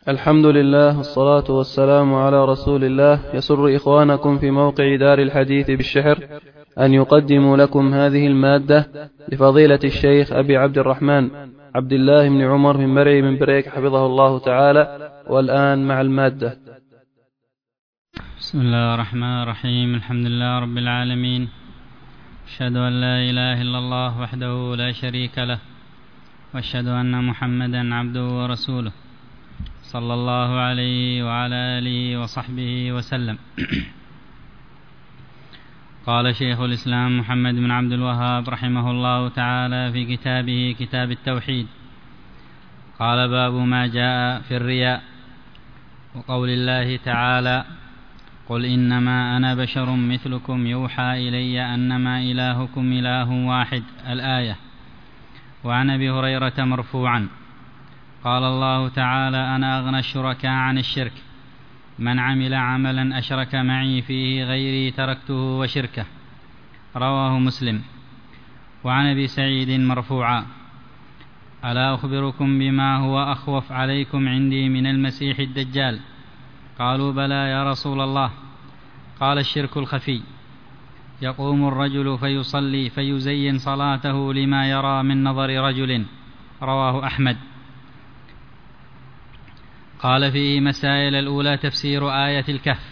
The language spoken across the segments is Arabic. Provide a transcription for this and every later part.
الحمد لله والصلاة والسلام على رسول الله. يسر إخوانكم في موقع دار الحديث بالشحر أن يقدموا لكم هذه المادة لفضيلة الشيخ أبي عبد الرحمن عبد الله بن عمر من مرعي من بريك حفظه الله تعالى. والآن مع المادة. بسم الله الرحمن الرحيم. الحمد لله رب العالمين، أشهد أن لا إله إلا الله وحده لا شريك له، وأشهد أن محمدا عبده ورسوله صلى الله عليه وعلى آله وصحبه وسلم. قال شيخ الإسلام محمد بن عبد الوهاب رحمه الله تعالى في كتابه كتاب التوحيد، قال: باب ما جاء في الرياء، وقول الله تعالى: قل إنما أنا بشر مثلكم يوحى إلي أنما إلهكم إله واحد، الآية. وعن أبي هريرة مرفوعا قال الله تعالى: أنا أغنى الشركاء عن الشرك، من عمل عملا أشرك معي فيه غيري تركته وشركه، رواه مسلم. وعن أبي سعيد مرفوعا: ألا أخبركم بما هو أخوف عليكم عندي من المسيح الدجال؟ قالوا: بلى يا رسول الله. قال: الشرك الخفي، يقوم الرجل فيصلي فيزين صلاته لما يرى من نظر رجل، رواه أحمد. قال فيه مسائل: الأولى تفسير آية الكهف،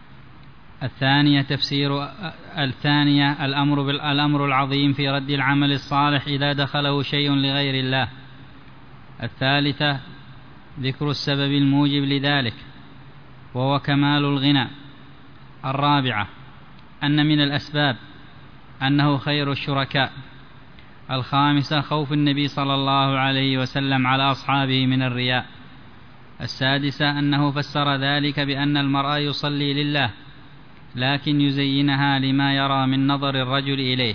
الثانية الأمر العظيم في رد العمل الصالح إذا دخله شيء لغير الله، الثالثة ذكر السبب الموجب لذلك وهو كمال الغنى، الرابعة أن من الأسباب أنه خير الشركاء، الخامسة خوف النبي صلى الله عليه وسلم على أصحابه من الرياء، السادسة أنه فسر ذلك بأن المرء يصلي لله لكن يزينها لما يرى من نظر الرجل إليه.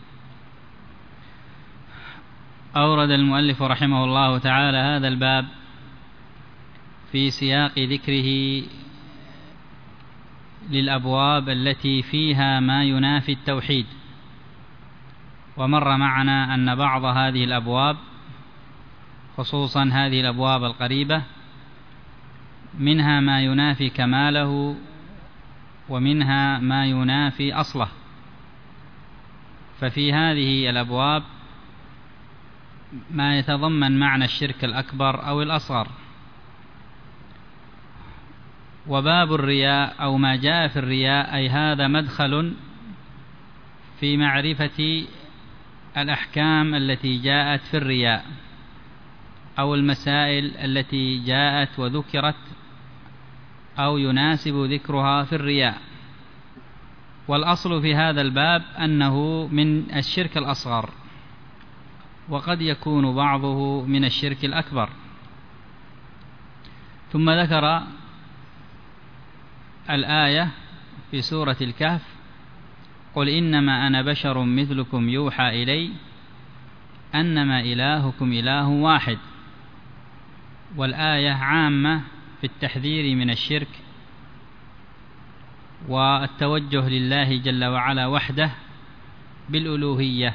أورد المؤلف رحمه الله تعالى هذا الباب في سياق ذكره للأبواب التي فيها ما ينافي التوحيد. ومر معنا أن بعض هذه الأبواب، خصوصا هذه الأبواب القريبة، منها ما ينافي كماله ومنها ما ينافي أصله. ففي هذه الأبواب ما يتضمن معنى الشرك الأكبر أو الأصغر. وباب الرياء أو ما جاء في الرياء أي هذا مدخل في معرفة الأحكام التي جاءت في الرياء أو المسائل التي جاءت وذكرت أو يناسب ذكرها في الرياء. والأصل في هذا الباب أنه من الشرك الأصغر، وقد يكون بعضه من الشرك الأكبر. ثم ذكر الآية في سورة الكهف: قل إنما أنا بشر مثلكم يوحى إلي أنما إلهكم إله واحد. والآية عامة في التحذير من الشرك والتوجه لله جل وعلا وحده بالألوهية،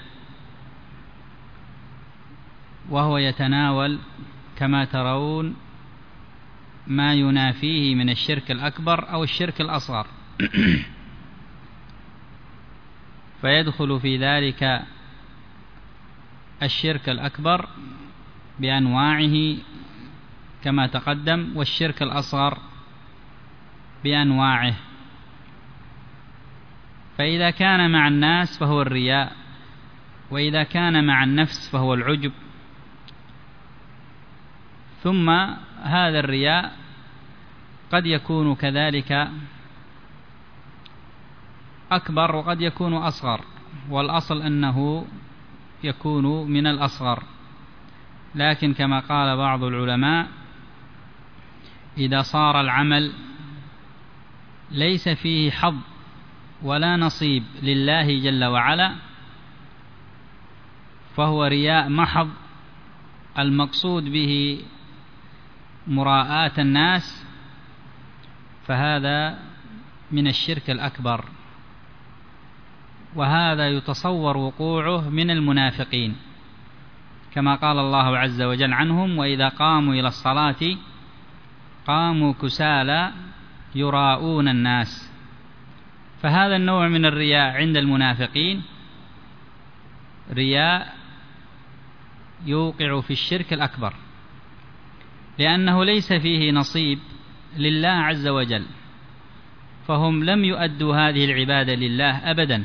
وهو يتناول كما ترون ما ينافيه من الشرك الأكبر أو الشرك الأصغر. فيدخل في ذلك الشرك الأكبر بأنواعه كما تقدم، والشرك الأصغر بأنواعه. فإذا كان مع الناس فهو الرياء، وإذا كان مع النفس فهو العجب. ثم هذا الرياء قد يكون كذلك أكبر وقد يكون أصغر، والأصل أنه يكون من الأصغر. لكن كما قال بعض العلماء: إذا صار العمل ليس فيه حظ ولا نصيب لله جل وعلا فهو رياء محض، المقصود به مراءاة الناس، فهذا من الشرك الأكبر. وهذا يتصور وقوعه من المنافقين، كما قال الله عز وجل عنهم: وإذا قاموا إلى الصلاة قاموا كسالى يراءون الناس. فهذا النوع من الرياء عند المنافقين رياء يوقع في الشرك الأكبر، لأنه ليس فيه نصيب لله عز وجل، فهم لم يؤدوا هذه العبادة لله أبدا،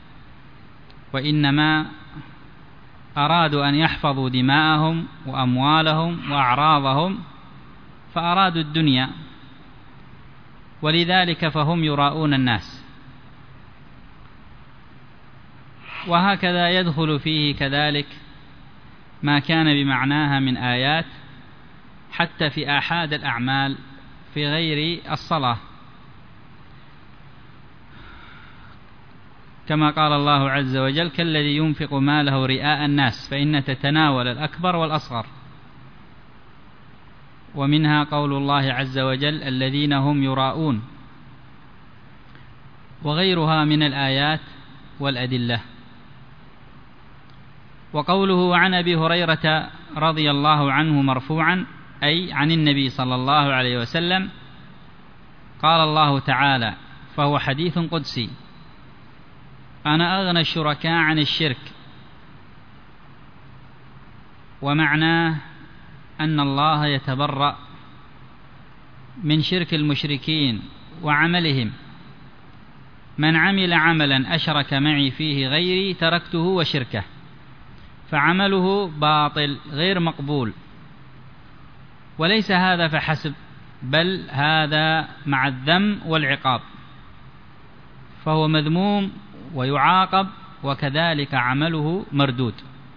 وإنما أرادوا أن يحفظوا دماءهم وأموالهم وأعراضهم، فأرادوا الدنيا، ولذلك فهم يراءون الناس. وهكذا يدخل فيه كذلك ما كان بمعناها من آيات حتى في آحاد الأعمال في غير الصلاة، كما قال الله عز وجل: كالذي ينفق ماله رئاء الناس فإن تتناول الأكبر والأصغر. ومنها قول الله عز وجل: الذين هم يراءون، وغيرها من الآيات والأدلة. وقوله عن أبي هريرة رضي الله عنه مرفوعا، أي عن النبي صلى الله عليه وسلم، قال الله تعالى، فهو حديث قدسي: أنا أغنى الشركاء عن الشرك. ومعناه أن الله يتبرأ من شرك المشركين وعملهم. من عمل عملا أشرك معي فيه غيري تركته وشركه، فعمله باطل غير مقبول. وليس هذا فحسب، بل هذا مع الذم والعقاب، فهو مذموم ويعاقب، وكذلك عمله مردود،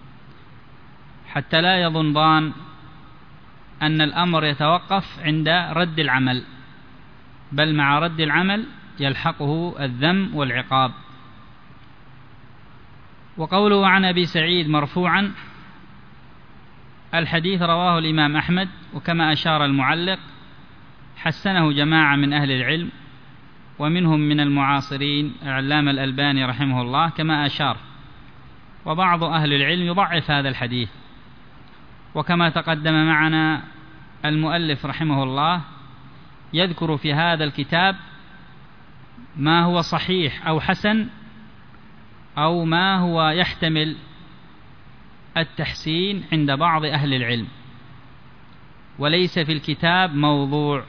حتى لا يظن أن الأمر يتوقف عند رد العمل، بل مع رد العمل يلحقه الذم والعقاب. وقوله عن أبي سعيد مرفوعا، الحديث رواه الإمام أحمد، وكما أشار المعلق حسنه جماعة من أهل العلم، ومنهم من المعاصرين العلامة الألباني رحمه الله كما أشار، وبعض أهل العلم يضعف هذا الحديث. وكما تقدم معنا المؤلف رحمه الله يذكر في هذا الكتاب ما هو صحيح أو حسن، أو ما هو يحتمل التحسين عند بعض أهل العلم، وليس في الكتاب موضوع،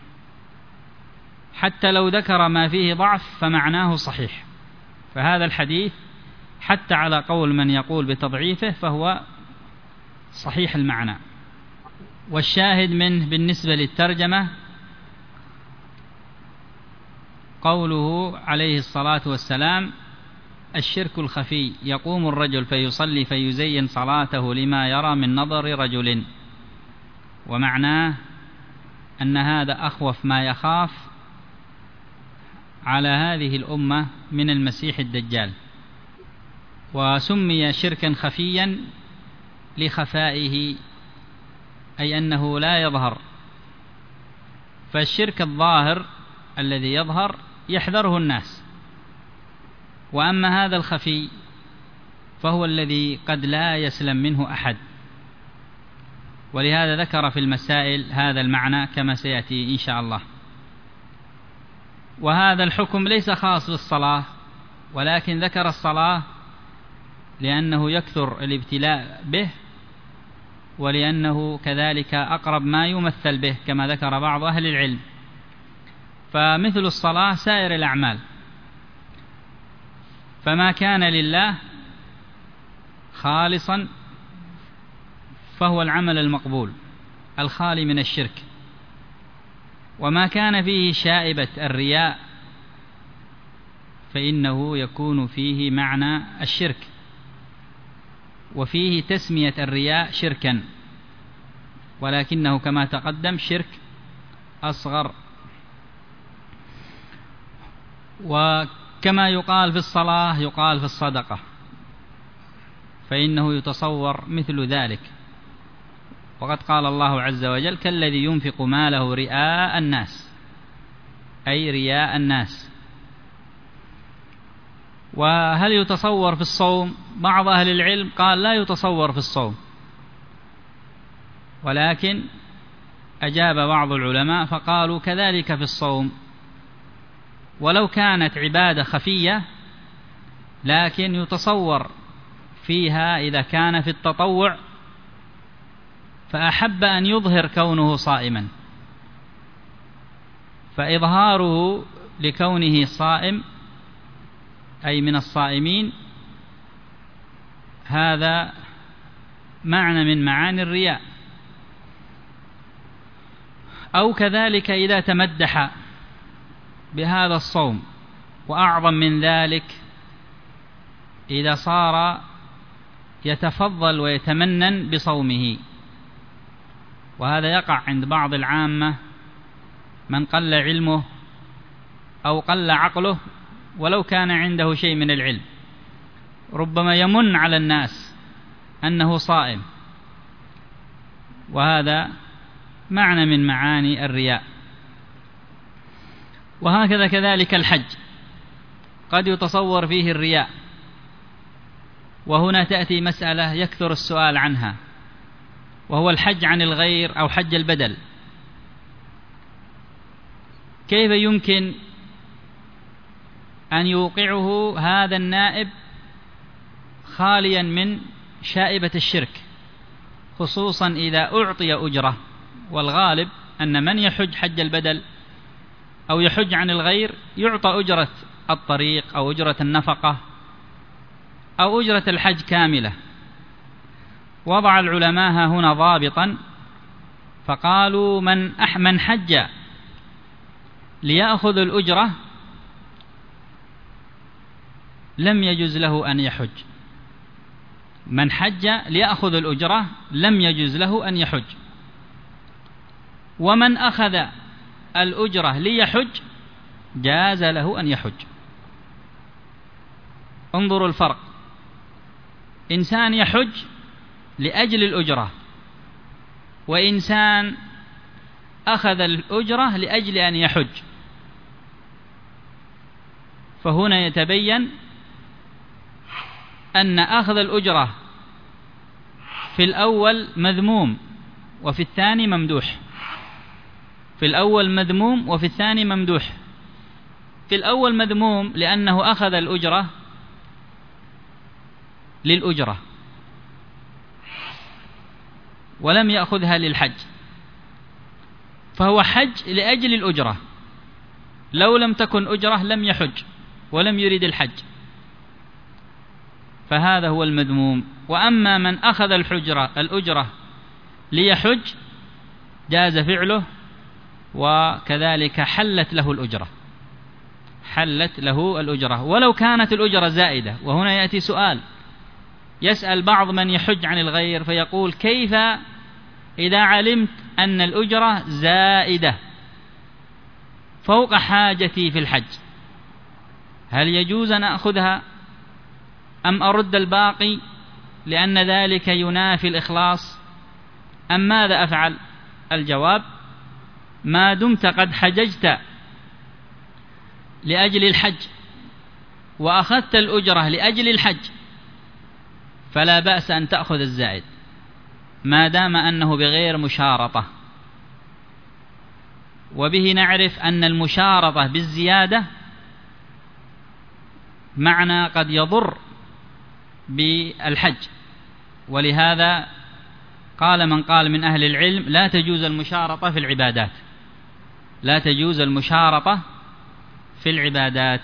حتى لو ذكر ما فيه ضعف فمعناه صحيح. فهذا الحديث حتى على قول من يقول بتضعيفه فهو صحيح المعنى. والشاهد منه بالنسبة للترجمة قوله عليه الصلاة والسلام: الشرك الخفي، يقوم الرجل فيصلي فيزين صلاته لما يرى من نظر رجل. ومعناه أن هذا أخوف ما يخاف على هذه الأمة من المسيح الدجال. وسمي شركا خفيا لخفائه، أي أنه لا يظهر. فالشرك الظاهر الذي يظهر يحذره الناس، وأما هذا الخفي فهو الذي قد لا يسلم منه أحد. ولهذا ذكر في المسائل هذا المعنى كما سيأتي إن شاء الله. وهذا الحكم ليس خاص بالصلاة، ولكن ذكر الصلاة لأنه يكثر الابتلاء به، ولأنه كذلك أقرب ما يمثل به كما ذكر بعض أهل العلم. فمثل الصلاة سائر الأعمال، فما كان لله خالصا فهو العمل المقبول الخالي من الشرك، وما كان فيه شائبة الرياء فإنه يكون فيه معنى الشرك، وفيه تسمية الرياء شركا، ولكنه كما تقدم شرك أصغر. وكما يقال في الصلاة يقال في الصدقة، فإنه يتصور مثل ذلك. وقد قال الله عز وجل: كالذي ينفق ماله رئاء الناس، أي رياء الناس. وهل يتصور في الصوم؟ بعض أهل العلم قال لا يتصور في الصوم، ولكن أجاب بعض العلماء فقالوا كذلك في الصوم، ولو كانت عبادة خفية لكن يتصور فيها إذا كان في التطوع فأحب أن يظهر كونه صائما، فإظهاره لكونه صائم أي من الصائمين هذا معنى من معاني الرياء. أو كذلك إذا تمدح بهذا الصوم، وأعظم من ذلك إذا صار يتفضل ويتمنن بصومه، وهذا يقع عند بعض العامة من قل علمه أو قل عقله ولو كان عنده شيء من العلم، ربما يمن على الناس أنه صائم، وهذا معنى من معاني الرياء. وهكذا كذلك الحج قد يتصور فيه الرياء، وهنا تأتي مسألة يكثر السؤال عنها، وهو الحج عن الغير أو حج البدل. كيف يمكن أن يوقعه هذا النائب خاليا من شائبة الشرك، خصوصا إذا أعطي أجرة؟ والغالب أن من يحج حج البدل أو يحج عن الغير يعطى أجرة الطريق أو أجرة النفقة أو أجرة الحج كاملة. وضع العلماء هنا ضابطا فقالوا من حج ليأخذ الأجرة لم يجوز له أن يحج. من حج ليأخذ الأجرة لم يجوز له أن يحج، ومن أخذ الأجرة ليحج جاز له أن يحج. انظروا الفرق، إنسان يحج لأجل الأجرة، وإنسان أخذ الأجرة لأجل أن يحج. فهنا يتبين أن أخذ الأجرة في الأول مذموم وفي الثاني ممدوح. في الأول مذموم وفي الثاني ممدوح. في الأول مذموم لأنه أخذ الأجرة للأجرة ولم يأخذها للحج، فهو حج لأجل الأجرة، لو لم تكن أجرة لم يحج ولم يريد الحج، فهذا هو المذموم. وأما من أخذ الأجرة ليحج جاز فعله، وكذلك حلت له الأجرة ولو كانت الأجرة زائدة. وهنا يأتي سؤال، يسأل بعض من يحج عن الغير فيقول: كيف إذا علمت أن الأجرة زائدة فوق حاجتي في الحج، هل يجوز أن أخذها أم أرد الباقي لأن ذلك ينافي الإخلاص، أم ماذا أفعل؟ الجواب: ما دمت قد حججت لأجل الحج وأخذت الأجرة لأجل الحج فلا بأس أن تأخذ الزائد ما دام أنه بغير مشارطة. وبه نعرف أن المشارطة بالزيادة معنى قد يضر بالحج، ولهذا قال من قال من أهل العلم: لا تجوز المشارطة في العبادات، لا تجوز المشارطة في العبادات،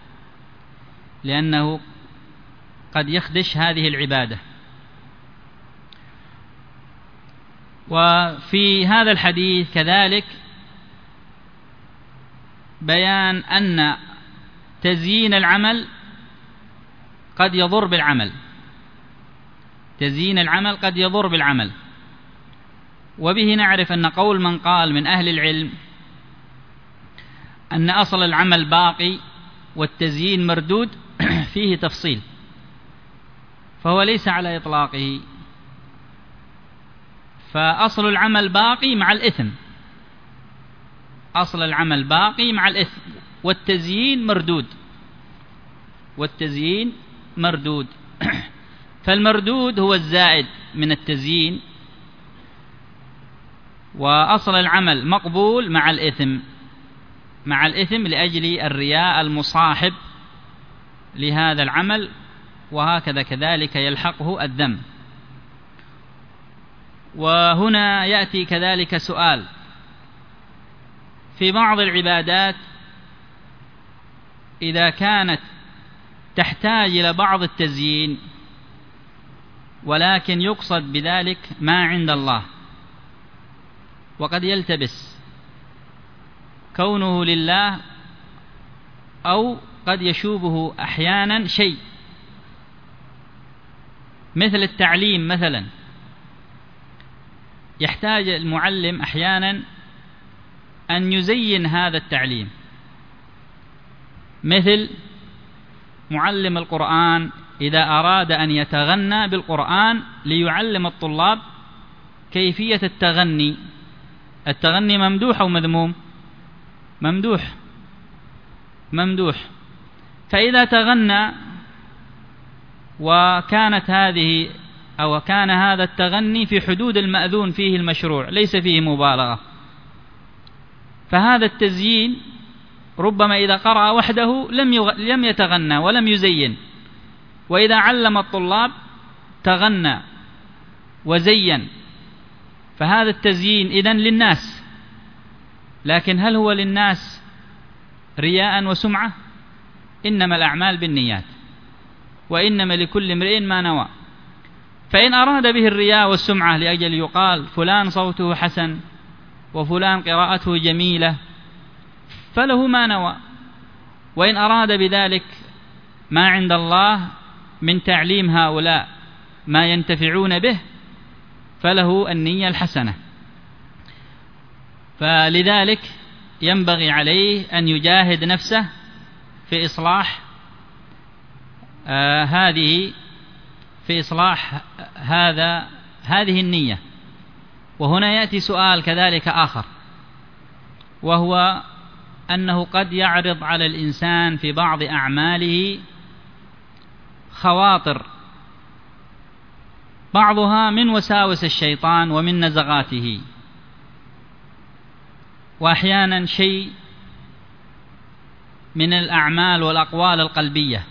لأنه قد يخدش هذه العبادة. وفي هذا الحديث كذلك بيان أن تزيين العمل قد يضر بالعمل، تزيين العمل قد يضر بالعمل. وبه نعرف أن قول من قال من أهل العلم أن أصل العمل باقي والتزيين مردود فيه تفصيل، فهو ليس على إطلاقه، فأصل العمل باقي مع الإثم، أصل العمل باقي مع الإثم، والتزيين مردود، والتزيين مردود. فالمردود هو الزائد من التزيين، وأصل العمل مقبول مع الإثم لأجل الرياء المصاحب لهذا العمل، وهكذا كذلك يلحقه الذم. وهنا يأتي كذلك سؤال: في بعض العبادات إذا كانت تحتاج إلى بعض التزيين ولكن يقصد بذلك ما عند الله، وقد يلتبس كونه لله أو قد يشوبه أحيانا شيء، مثل التعليم مثلا، يحتاج المعلم أحيانا أن يزين هذا التعليم، مثل معلم القرآن إذا أراد أن يتغنى بالقرآن ليعلم الطلاب كيفية التغني. التغني ممدوح أو مذموم؟ ممدوح. فإذا تغنى وكانت هذه أو كان هذا التغني في حدود المأذون فيه المشروع، ليس فيه مبالغة، فهذا التزيين ربما إذا قرأ وحده لم يتغنى ولم يزين، وإذا علم الطلاب تغنى وزين، فهذا التزيين إذن للناس. لكن هل هو للناس رياء وسمعة؟ إنما الأعمال بالنيات، وإنما لكل امرئ ما نوى. فإن أراد به الرياء والسمعة لأجل يقال فلان صوته حسن وفلان قراءته جميلة فله ما نوى، وإن أراد بذلك ما عند الله من تعليم هؤلاء ما ينتفعون به فله النية الحسنة. فلذلك ينبغي عليه أن يجاهد نفسه في إصلاح هذه النية. وهنا يأتي سؤال كذلك آخر، وهو أنه قد يعرض على الإنسان في بعض أعماله خواطر، بعضها من وساوس الشيطان ومن نزغاته، وأحيانا شيء من الأعمال والأقوال القلبية،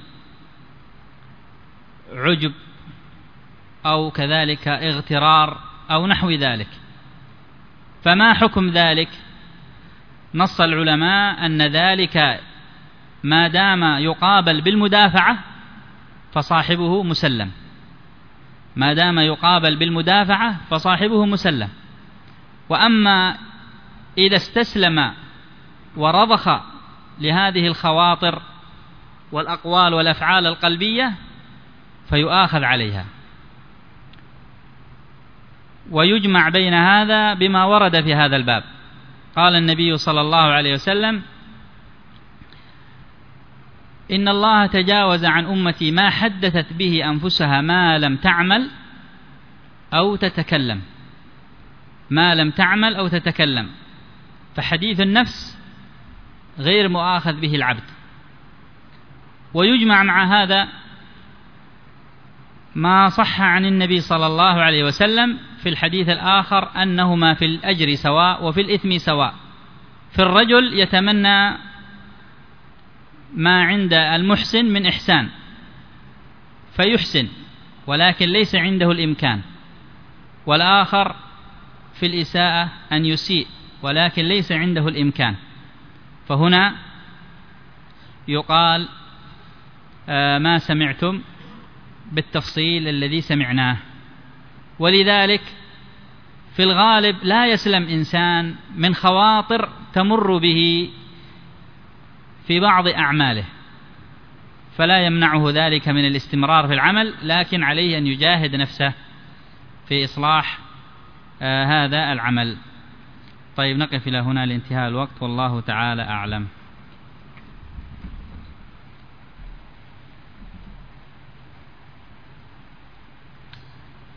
عجب أو كذلك اغترار أو نحو ذلك. فما حكم ذلك؟ نص العلماء أن ذلك ما دام يقابل بالمدافعة فصاحبه مسلم، ما دام يقابل بالمدافعة فصاحبه مسلم. وأما إذا استسلم ورضخ لهذه الخواطر والأقوال والأفعال القلبية فيؤاخذ عليها. ويجمع بين هذا بما ورد في هذا الباب. قال النبي صلى الله عليه وسلم: إن الله تجاوز عن أمتي ما حدثت به أنفسها ما لم تعمل أو تتكلم، ما لم تعمل أو تتكلم. فحديث النفس غير مؤاخذ به العبد. ويجمع مع هذا ما صح عن النبي صلى الله عليه وسلم في الحديث الآخر أنهما في الأجر سواء وفي الإثم سواء. في الرجل يتمنى ما عند المحسن من إحسان فيحسن ولكن ليس عنده الإمكان، والآخر في الإساءة أن يسيء ولكن ليس عنده الإمكان. فهنا يقال ما سمعتم بالتفصيل الذي سمعناه. ولذلك في الغالب لا يسلم إنسان من خواطر تمر به في بعض أعماله، فلا يمنعه ذلك من الاستمرار في العمل، لكن عليه أن يجاهد نفسه في إصلاح هذا العمل. طيب، نقف إلى هنا لانتهاء الوقت، والله تعالى أعلم.